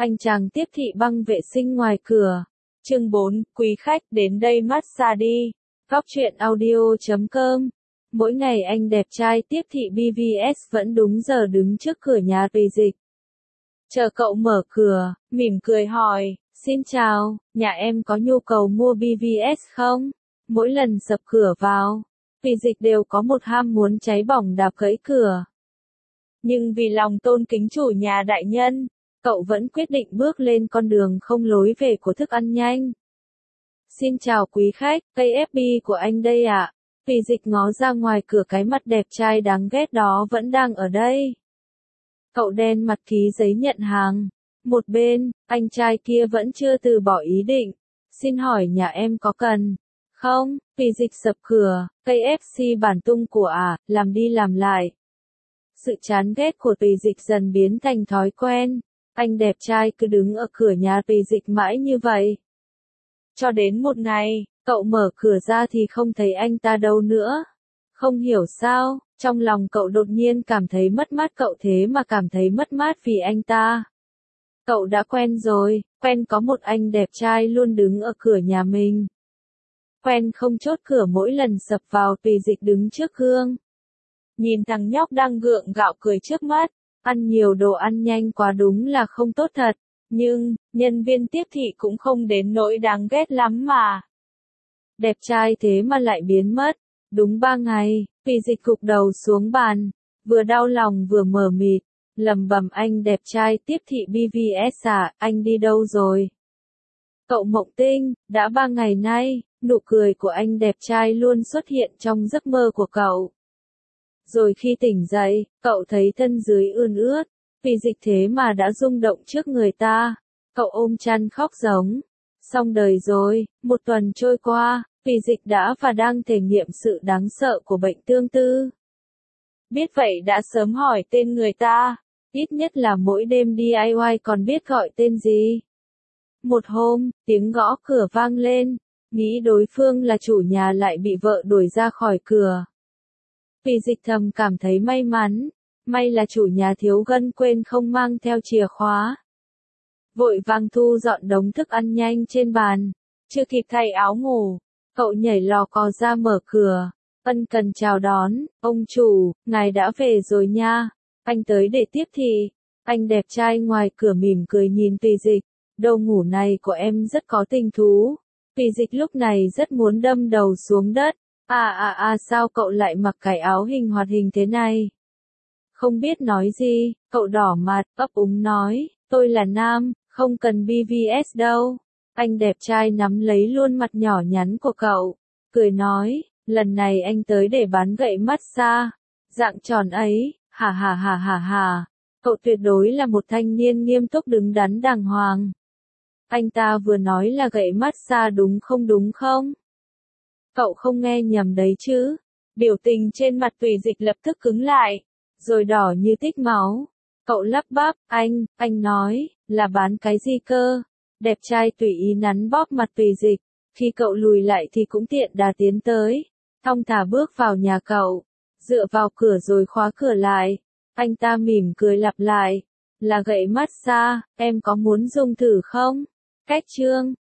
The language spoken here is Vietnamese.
anh chàng tiếp thị băng vệ sinh ngoài cửa. Chương 4, quý khách đến đây massage đi. Góc truyện audio.com. Mỗi ngày anh đẹp trai tiếp thị BVS vẫn đúng giờ đứng trước cửa nhà Tùy Dịch. Chờ cậu mở cửa, mỉm cười hỏi, xin chào, nhà em có nhu cầu mua BVS không? Mỗi lần sập cửa vào, Tùy Dịch đều có một ham muốn cháy bỏng đạp gãy cửa. Nhưng vì lòng tôn kính chủ nhà đại nhân, cậu vẫn quyết định bước lên con đường không lối về của thức ăn nhanh. Xin chào quý khách, cây FB của anh đây ạ. Tùy Dịch ngó ra ngoài cửa, cái mặt đẹp trai đáng ghét đó vẫn đang ở đây. Cậu đen mặt ký giấy nhận hàng. Một bên, anh trai kia vẫn chưa từ bỏ ý định. Xin hỏi nhà em có cần không? Tùy Dịch sập cửa, cây FC bản tung của làm đi làm lại. Sự chán ghét của Tùy Dịch dần biến thành thói quen. Anh đẹp trai cứ đứng ở cửa nhà Tùy Dịch mãi như vậy. Cho đến một ngày, cậu mở cửa ra thì không thấy anh ta đâu nữa. Không hiểu sao, trong lòng cậu đột nhiên cảm thấy mất mát, cậu thế mà cảm thấy mất mát vì anh ta. Cậu đã quen rồi, quen có một anh đẹp trai luôn đứng ở cửa nhà mình. Quen không chốt cửa mỗi lần sập vào, Tùy Dịch đứng trước gương. Nhìn thằng nhóc đang gượng gạo cười trước mắt, ăn nhiều đồ ăn nhanh quá đúng là không tốt thật, nhưng, nhân viên tiếp thị cũng không đến nỗi đáng ghét lắm mà. Đẹp trai thế mà lại biến mất, đúng 3 ngày, Tùy Dịch gục đầu xuống bàn, vừa đau lòng vừa mờ mịt, lẩm bẩm anh đẹp trai tiếp thị BVS anh đi đâu rồi? Cậu Mộng Tinh, đã 3 ngày nay, nụ cười của anh đẹp trai luôn xuất hiện trong giấc mơ của cậu. Rồi khi tỉnh dậy, cậu thấy thân dưới ươn ướt, Tùy Dịch thế mà đã rung động trước người ta. Cậu ôm chăn khóc giống. Xong đời rồi, một tuần trôi qua, Tùy Dịch đã và đang thể nghiệm sự đáng sợ của bệnh tương tư. Biết vậy đã sớm hỏi tên người ta, ít nhất là mỗi đêm DIY còn biết gọi tên gì. Một hôm, tiếng gõ cửa vang lên, nghĩ đối phương là chủ nhà lại bị vợ đuổi ra khỏi cửa. Tùy Dịch thầm cảm thấy may mắn, may là chủ nhà thiếu gân quên không mang theo chìa khóa. Vội vàng thu dọn đống thức ăn nhanh trên bàn, chưa kịp thay áo ngủ, cậu nhảy lò cò ra mở cửa, ân cần chào đón, ông chủ, ngài đã về rồi nha, anh tới để tiếp thị. Anh đẹp trai ngoài cửa mỉm cười nhìn Tùy Dịch, đầu ngủ này của em rất có tình thú. Tùy Dịch lúc này rất muốn đâm đầu xuống đất. Sao cậu lại mặc cái áo hình hoạt hình thế này? Không biết nói gì, cậu đỏ mặt, ấp úng nói, tôi là nam, không cần BVS đâu. Anh đẹp trai nắm lấy luôn mặt nhỏ nhắn của cậu, cười nói, lần này anh tới để bán gậy massage, dạng tròn ấy, hà. Cậu tuyệt đối là một thanh niên nghiêm túc đứng đắn đàng hoàng. Anh ta vừa nói là gậy massage đúng không? Cậu không nghe nhầm đấy chứ? Biểu tình trên mặt Tùy Dịch lập tức cứng lại, rồi đỏ như tích máu. Cậu lắp bắp, anh nói, là bán cái gì cơ? Đẹp trai tùy ý nắn bóp mặt Tùy Dịch, khi cậu lùi lại thì cũng tiện đà tiến tới, thong thả bước vào nhà cậu, dựa vào cửa rồi khóa cửa lại. Anh ta mỉm cười lặp lại, là gậy massage, em có muốn dùng thử không? Cách chương